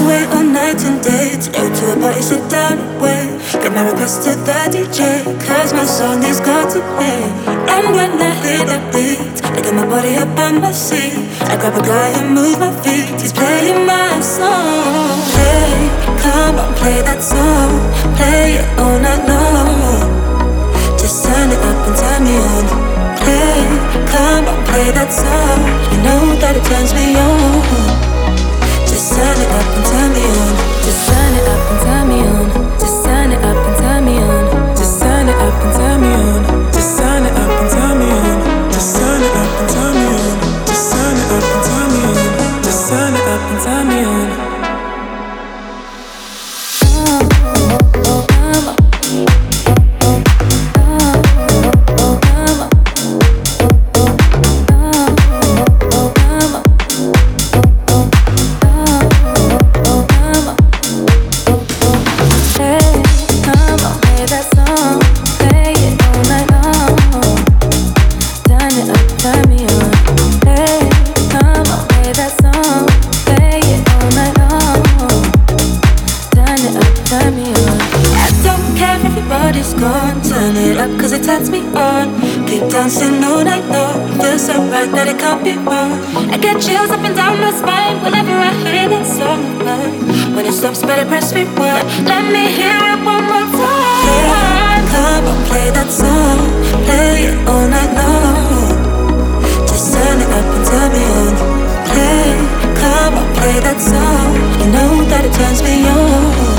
away all night and day. Today to a party, sit down and wait. Get my request to the DJ, cause my song is got to play. And when I hear that beat, I get my body up on my seat. I grab a guy and move my feet. He's playing my song. Hey, come on, play that song. Play it all night long. Just turn it up and turn me on. Hey, come on, play that song. You know that it turns me on. Just turn it up and turn me on. Just turn it up and turn me on. Just turn it up and turn me on. Just turn it up and turn me on. Just turn it up and turn me on. Just turn it up and turn me on. Just turn it up and turn me on. Just turn it up and turn me on. Dancing all night long, feels so right that it can't be wrong. I get chills up and down my spine whenever I hear that song. When it stops, better press rewind. Let me hear it one more time. Hey, come on, play that song. Play it all night long. Just turn it up and turn me on. Hey, come on, play that song. You know that it turns me on.